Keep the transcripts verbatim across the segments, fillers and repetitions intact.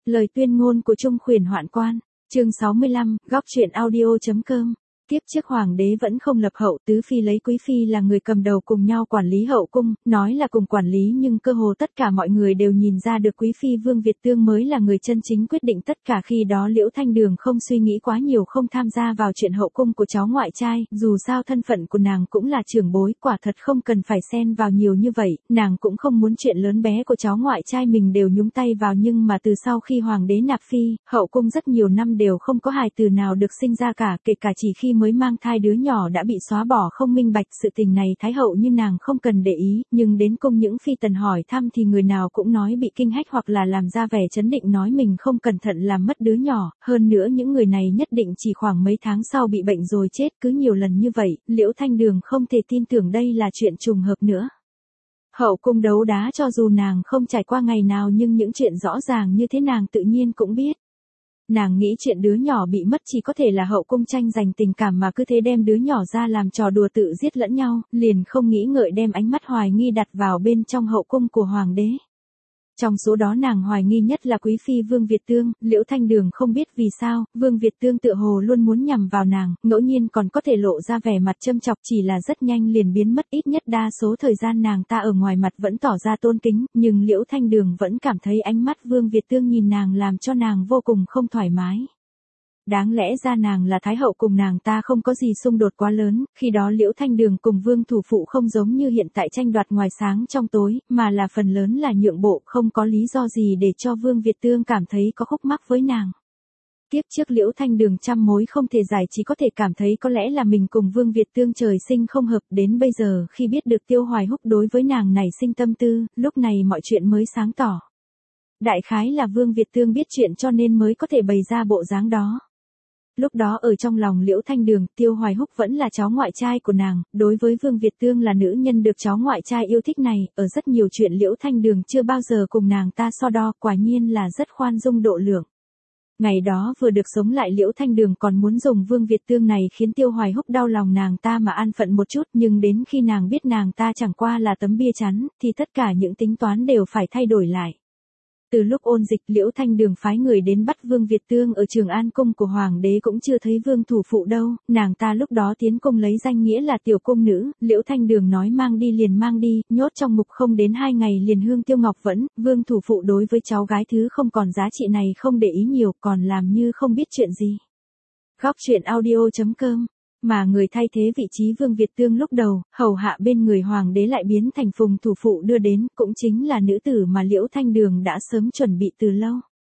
Lời tuyên ngôn của Trung Khuyển Hoạn Quan, chương sáu mươi lăm, góc truyện audio.com. Tiếp trước hoàng đế vẫn không lập hậu, tứ phi lấy quý phi là người cầm đầu cùng nhau quản lý hậu cung, nói là cùng quản lý nhưng cơ hồ tất cả mọi người đều nhìn ra được quý phi Vương Việt Tương mới là người chân chính quyết định tất cả. Khi đó Liễu Thanh Đường không suy nghĩ quá nhiều, không tham gia vào chuyện hậu cung của cháu ngoại trai, dù sao thân phận của nàng cũng là trưởng bối, quả thật không cần phải xen vào nhiều như vậy, nàng cũng không muốn chuyện lớn bé của cháu ngoại trai mình đều nhúng tay vào. Nhưng mà từ sau khi hoàng đế nạp phi, hậu cung rất nhiều năm đều không có hài tử nào được sinh ra cả, kể cả chỉ khi mới mang thai đứa nhỏ đã bị xóa bỏ. Không minh bạch sự tình này thái hậu như nàng không cần để ý, nhưng đến cung những phi tần hỏi thăm thì người nào cũng nói bị kinh hách hoặc là làm ra vẻ chấn định nói mình không cẩn thận làm mất đứa nhỏ, hơn nữa những người này nhất định chỉ khoảng mấy tháng sau bị bệnh rồi chết. Cứ nhiều lần như vậy, Liễu Thanh Đường không thể tin tưởng đây là chuyện trùng hợp nữa. Hậu cung đấu đá cho dù nàng không trải qua ngày nào nhưng những chuyện rõ ràng như thế nàng tự nhiên cũng biết. Nàng nghĩ chuyện đứa nhỏ bị mất chỉ có thể là hậu cung tranh giành tình cảm mà cứ thế đem đứa nhỏ ra làm trò đùa tự giết lẫn nhau, liền không nghĩ ngợi đem ánh mắt hoài nghi đặt vào bên trong hậu cung của hoàng đế. Trong số đó nàng hoài nghi nhất là quý phi Vương Việt Tương. Liễu Thanh Đường không biết vì sao, Vương Việt Tương tựa hồ luôn muốn nhằm vào nàng, ngẫu nhiên còn có thể lộ ra vẻ mặt châm chọc, chỉ là rất nhanh liền biến mất. Ít nhất đa số thời gian nàng ta ở ngoài mặt vẫn tỏ ra tôn kính, nhưng Liễu Thanh Đường vẫn cảm thấy ánh mắt Vương Việt Tương nhìn nàng làm cho nàng vô cùng không thoải mái. Đáng lẽ ra nàng là thái hậu, cùng nàng ta không có gì xung đột quá lớn, khi đó Liễu Thanh Đường cùng Vương thủ phụ không giống như hiện tại tranh đoạt ngoài sáng trong tối, mà là phần lớn là nhượng bộ, không có lý do gì để cho Vương Việt Tương cảm thấy có khúc mắc với nàng. Tiếp trước Liễu Thanh Đường trăm mối không thể giải, chỉ có thể cảm thấy có lẽ là mình cùng Vương Việt Tương trời sinh không hợp. Đến bây giờ khi biết được Tiêu Hoài Húc đối với nàng nảy sinh tâm tư, lúc này mọi chuyện mới sáng tỏ. Đại khái là Vương Việt Tương biết chuyện cho nên mới có thể bày ra bộ dáng đó. Lúc đó ở trong lòng Liễu Thanh Đường, Tiêu Hoài Húc vẫn là cháu ngoại trai của nàng, đối với Vương Việt Tương là nữ nhân được cháu ngoại trai yêu thích này, ở rất nhiều chuyện Liễu Thanh Đường chưa bao giờ cùng nàng ta so đo, quả nhiên là rất khoan dung độ lượng. Ngày đó vừa được sống lại, Liễu Thanh Đường còn muốn dùng Vương Việt Tương này khiến Tiêu Hoài Húc đau lòng nàng ta mà an phận một chút, nhưng đến khi nàng biết nàng ta chẳng qua là tấm bia chắn, thì tất cả những tính toán đều phải thay đổi lại. Từ lúc ôn dịch, Liễu Thanh Đường phái người đến bắt Vương Việt Tương ở Trường An cung của hoàng đế cũng chưa thấy Vương thủ phụ đâu, nàng ta lúc đó tiến cung lấy danh nghĩa là tiểu cung nữ, Liễu Thanh Đường nói mang đi liền mang đi, nhốt trong ngục không đến hai ngày liền hương tiêu ngọc vẫn. Vương thủ phụ đối với cháu gái thứ không còn giá trị này không để ý nhiều, còn làm như không biết chuyện gì. Góc truyện audio.com. Mà người thay thế vị trí Vương Việt Tương lúc đầu, hầu hạ bên người hoàng đế lại biến thành Phùng thủ phụ đưa đến, cũng chính là nữ tử mà Liễu Thanh Đường đã sớm chuẩn bị từ lâu.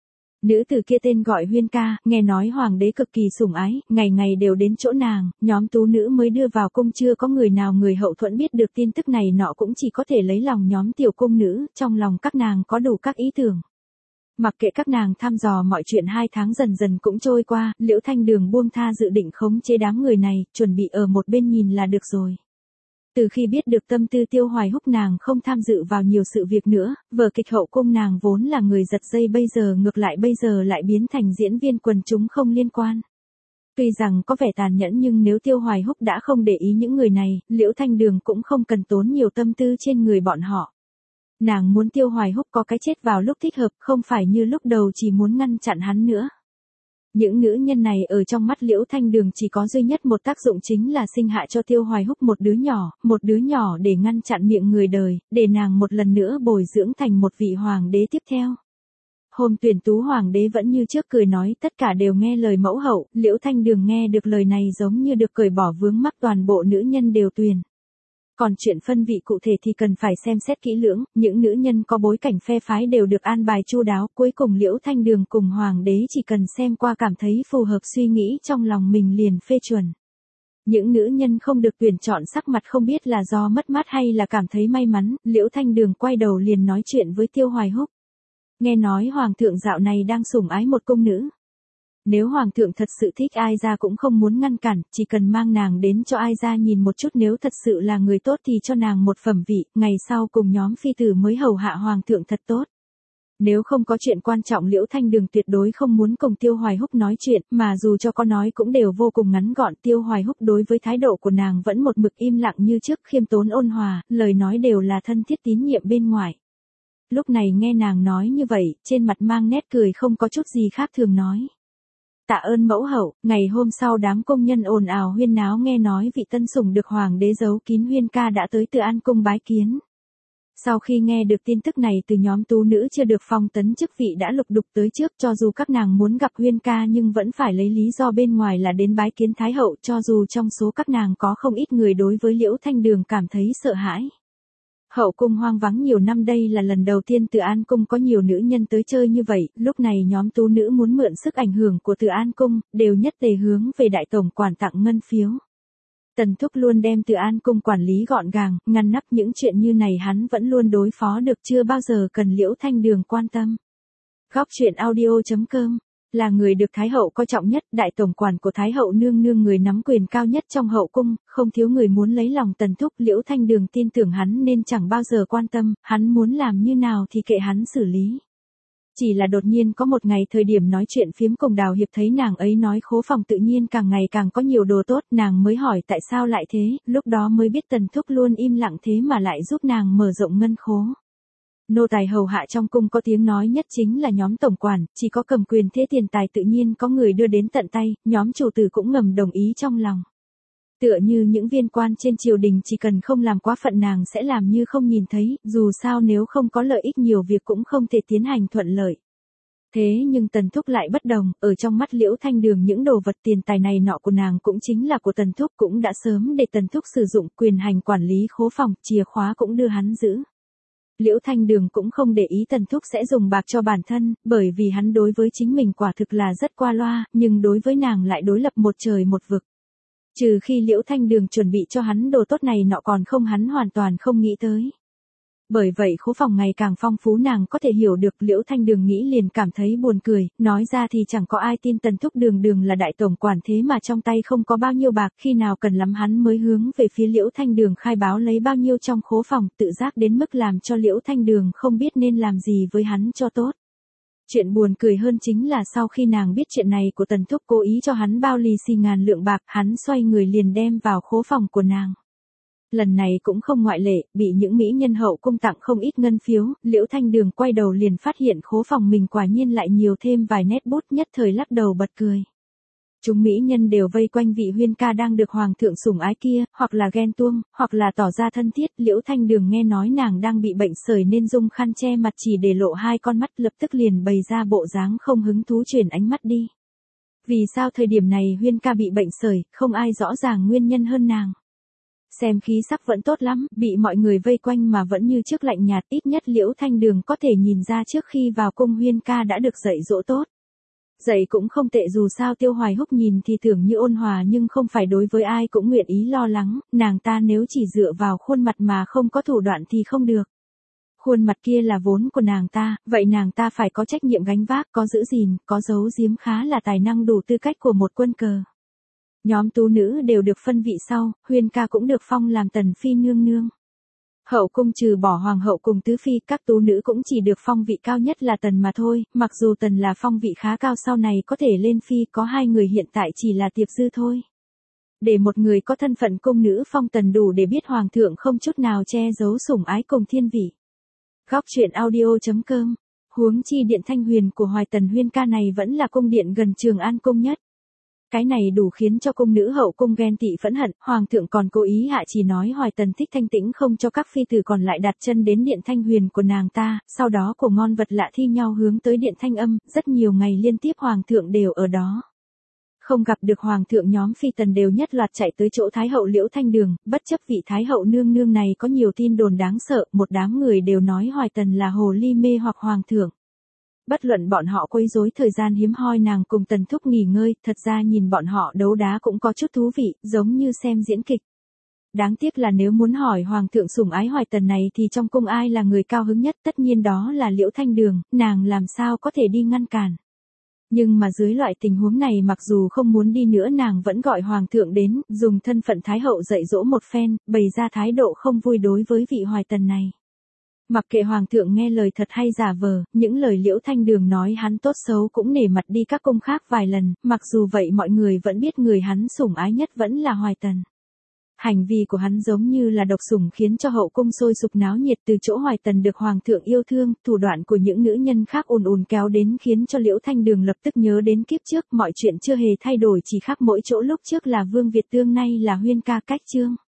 Nữ tử kia tên gọi Huyên Ca, nghe nói hoàng đế cực kỳ sủng ái, ngày ngày đều đến chỗ nàng, nhóm tú nữ mới đưa vào cung chưa có người nào người hậu thuẫn biết được tin tức này nọ cũng chỉ có thể lấy lòng nhóm tiểu cung nữ, trong lòng các nàng có đủ các ý tưởng. Mặc kệ các nàng thăm dò mọi chuyện, hai tháng dần dần cũng trôi qua, Liễu Thanh Đường buông tha dự định khống chế đám người này, chuẩn bị ở một bên nhìn là được rồi. Từ khi biết được tâm tư Tiêu Hoài Húc, nàng không tham dự vào nhiều sự việc nữa, vở kịch hậu cung nàng vốn là người giật dây, bây giờ ngược lại bây giờ lại biến thành diễn viên quần chúng không liên quan. Tuy rằng có vẻ tàn nhẫn nhưng nếu Tiêu Hoài Húc đã không để ý những người này, Liễu Thanh Đường cũng không cần tốn nhiều tâm tư trên người bọn họ. Nàng muốn Tiêu Hoài Húc có cái chết vào lúc thích hợp, không phải như lúc đầu chỉ muốn ngăn chặn hắn nữa. Những nữ nhân này ở trong mắt Liễu Thanh Đường chỉ có duy nhất một tác dụng, chính là sinh hạ cho Tiêu Hoài Húc một đứa nhỏ, một đứa nhỏ để ngăn chặn miệng người đời, để nàng một lần nữa bồi dưỡng thành một vị hoàng đế tiếp theo. Hôm tuyển tú hoàng đế vẫn như trước cười nói tất cả đều nghe lời mẫu hậu, Liễu Thanh Đường nghe được lời này giống như được cởi bỏ vướng mắc, toàn bộ nữ nhân đều tuyền. Còn chuyện phân vị cụ thể thì cần phải xem xét kỹ lưỡng, những nữ nhân có bối cảnh phe phái đều được an bài chu đáo, cuối cùng Liễu Thanh Đường cùng hoàng đế chỉ cần xem qua cảm thấy phù hợp suy nghĩ trong lòng mình liền phê chuẩn. Những nữ nhân không được tuyển chọn sắc mặt không biết là do mất mát hay là cảm thấy may mắn, Liễu Thanh Đường quay đầu liền nói chuyện với Tiêu Hoài Húc. Nghe nói hoàng thượng dạo này đang sủng ái một cung nữ. Nếu hoàng thượng thật sự thích ai ra cũng không muốn ngăn cản, chỉ cần mang nàng đến cho ai ra nhìn một chút, nếu thật sự là người tốt thì cho nàng một phẩm vị, ngày sau cùng nhóm phi tử mới hầu hạ hoàng thượng thật tốt. Nếu không có chuyện quan trọng Liễu Thanh Đường tuyệt đối không muốn cùng Tiêu Hoài Húc nói chuyện, mà dù cho có nói cũng đều vô cùng ngắn gọn. Tiêu Hoài Húc đối với thái độ của nàng vẫn một mực im lặng như trước, khiêm tốn ôn hòa, lời nói đều là thân thiết tín nhiệm bên ngoài. lúc này nghe nàng nói như vậy, trên mặt mang nét cười không có chút gì khác thường nói. Tạ ơn mẫu hậu. Ngày hôm sau đám công nhân ồn ào huyên náo nghe nói vị tân sủng được hoàng đế giấu kín Huyên ca đã tới Từ An cung bái kiến. Sau khi nghe được tin tức này từ nhóm tú nữ chưa được phong tấn chức vị đã lục đục tới trước, cho dù các nàng muốn gặp Huyên ca nhưng vẫn phải lấy lý do bên ngoài là đến bái kiến Thái hậu, cho dù trong số các nàng có không ít người đối với Liễu Thanh Đường cảm thấy sợ hãi. Hậu cung hoang vắng nhiều năm đây là lần đầu tiên Từ An cung có nhiều nữ nhân tới chơi như vậy, lúc này nhóm tú nữ muốn mượn sức ảnh hưởng của Từ An cung, đều nhất tề hướng về đại tổng quản tặng ngân phiếu. Tần Thúc luôn đem Từ An cung quản lý gọn gàng, ngăn nắp, những chuyện như này hắn vẫn luôn đối phó được, chưa bao giờ cần Liễu Thanh Đường quan tâm. Góc truyện audio chấm com là người được Thái hậu coi trọng nhất, đại tổng quản của Thái hậu nương nương, người nắm quyền cao nhất trong hậu cung, không thiếu người muốn lấy lòng Tần Thúc. Liễu Thanh Đường tin tưởng hắn nên chẳng bao giờ quan tâm, hắn muốn làm như nào thì kệ hắn xử lý. Chỉ là đột nhiên có một ngày thời điểm nói chuyện phiếm cùng Đào Hiệp thấy nàng ấy nói khố phòng tự nhiên càng ngày càng có nhiều đồ tốt, nàng mới hỏi tại sao lại thế, lúc đó mới biết Tần Thúc luôn im lặng thế mà lại giúp nàng mở rộng ngân khố. Nô tài hầu hạ trong cung có tiếng nói nhất chính là nhóm tổng quản, chỉ có cầm quyền thế tiền tài tự nhiên có người đưa đến tận tay, nhóm chủ tử cũng ngầm đồng ý trong lòng. Tựa như những viên quan trên triều đình chỉ cần không làm quá phận nàng sẽ làm như không nhìn thấy, dù sao nếu không có lợi ích nhiều việc cũng không thể tiến hành thuận lợi. Thế nhưng Tần Thúc lại bất đồng, ở trong mắt Liễu Thanh Đường những đồ vật tiền tài này nọ của nàng cũng chính là của Tần Thúc, cũng đã sớm để Tần Thúc sử dụng, quyền hành quản lý khố phòng, chìa khóa cũng đưa hắn giữ. Liễu Thanh Đường cũng không để ý Tần Thúc sẽ dùng bạc cho bản thân, bởi vì hắn đối với chính mình quả thực là rất qua loa, nhưng đối với nàng lại đối lập một trời một vực. Trừ khi Liễu Thanh Đường chuẩn bị cho hắn đồ tốt này nọ, còn không hắn hoàn toàn không nghĩ tới. Bởi vậy khố phòng ngày càng phong phú nàng có thể hiểu được. Liễu Thanh Đường nghĩ liền cảm thấy buồn cười, nói ra thì chẳng có ai tin Tần Thúc đường đường là đại tổng quản thế mà trong tay không có bao nhiêu bạc, khi nào cần lắm hắn mới hướng về phía Liễu Thanh Đường khai báo lấy bao nhiêu trong khố phòng, tự giác đến mức làm cho Liễu Thanh Đường không biết nên làm gì với hắn cho tốt. Chuyện buồn cười hơn chính là sau khi nàng biết chuyện này của Tần Thúc cố ý cho hắn bao lì xì ngàn lượng bạc, hắn xoay người liền đem vào khố phòng của nàng. Lần này cũng không ngoại lệ, bị những mỹ nhân hậu cung tặng không ít ngân phiếu, Liễu Thanh Đường quay đầu liền phát hiện khố phòng mình quả nhiên lại nhiều thêm vài nét bút, nhất thời lắc đầu bật cười. Chúng mỹ nhân đều vây quanh vị Huyên ca đang được hoàng thượng sủng ái kia, hoặc là ghen tuông, hoặc là tỏ ra thân thiết. Liễu Thanh Đường nghe nói nàng đang bị bệnh sởi nên dùng khăn che mặt chỉ để lộ hai con mắt, lập tức liền bày ra bộ dáng không hứng thú chuyển ánh mắt đi. Vì sao thời điểm này Huyên ca bị bệnh sởi, không ai rõ ràng nguyên nhân hơn nàng. Xem khí sắc vẫn tốt lắm, bị mọi người vây quanh mà vẫn như trước lạnh nhạt, ít nhất Liễu Thanh Đường có thể nhìn ra trước khi vào cung Huyên ca đã được dạy dỗ tốt. Dạy cũng không tệ, dù sao Tiêu Hoài Húc nhìn thì tưởng như ôn hòa nhưng không phải đối với ai cũng nguyện ý lo lắng, nàng ta nếu chỉ dựa vào khuôn mặt mà không có thủ đoạn thì không được. Khuôn mặt kia là vốn của nàng ta, vậy nàng ta phải có trách nhiệm gánh vác, có giữ gìn, có giấu giếm, khá là tài năng đủ tư cách của một quân cờ. Nhóm tú nữ đều được phân vị sau, Huyên ca cũng được phong làm tần phi nương nương. Hậu cung trừ bỏ hoàng hậu cùng tứ phi, các tú nữ cũng chỉ được phong vị cao nhất là tần mà thôi, mặc dù tần là phong vị khá cao, sau này có thể lên phi, có hai người hiện tại chỉ là tiệp dư thôi. Để một người có thân phận cung nữ phong tần đủ để biết hoàng thượng không chút nào che giấu sủng ái cùng thiên vị. Góc truyện audio chấm com. Huống chi điện Thanh Huyền của Hoài Tần Huyên ca này vẫn là cung điện gần Trường An cung nhất. Cái này đủ khiến cho cung nữ hậu cung ghen tị phẫn hận, hoàng thượng còn cố ý hạ chỉ nói Hoài Tần thích thanh tĩnh không cho các phi tử còn lại đặt chân đến điện Thanh Huyền của nàng ta, sau đó của ngon vật lạ thi nhau hướng tới điện Thanh Âm, rất nhiều ngày liên tiếp hoàng thượng đều ở đó. Không gặp được hoàng thượng, nhóm phi tần đều nhất loạt chạy tới chỗ Thái hậu Liễu Thanh Đường, bất chấp vị Thái hậu nương nương này có nhiều tin đồn đáng sợ, một đám người đều nói Hoài Tần là hồ ly mê hoặc hoàng thượng. Bất luận bọn họ quấy rối thời gian hiếm hoi nàng cùng Tần Thúc nghỉ ngơi, thật ra nhìn bọn họ đấu đá cũng có chút thú vị, giống như xem diễn kịch. Đáng tiếc là nếu muốn hỏi hoàng thượng sủng ái Hoài Tần này thì trong cung ai là người cao hứng nhất, tất nhiên đó là Liễu Thanh Đường, nàng làm sao có thể đi ngăn cản. Nhưng mà dưới loại tình huống này mặc dù không muốn đi nữa nàng vẫn gọi hoàng thượng đến, dùng thân phận Thái hậu dạy dỗ một phen, bày ra thái độ không vui đối với vị Hoài Tần này. Mặc kệ hoàng thượng nghe lời thật hay giả vờ, những lời Liễu Thanh Đường nói hắn tốt xấu cũng nể mặt đi các cung khác vài lần, mặc dù vậy mọi người vẫn biết người hắn sủng ái nhất vẫn là Hoài Tần. Hành vi của hắn giống như là độc sủng khiến cho hậu cung sôi sục náo nhiệt, từ chỗ Hoài Tần được hoàng thượng yêu thương, thủ đoạn của những nữ nhân khác ùn ùn kéo đến khiến cho Liễu Thanh Đường lập tức nhớ đến kiếp trước, mọi chuyện chưa hề thay đổi, chỉ khác mỗi chỗ lúc trước là Vương Việt Tương nay là Huyên ca cách Trương.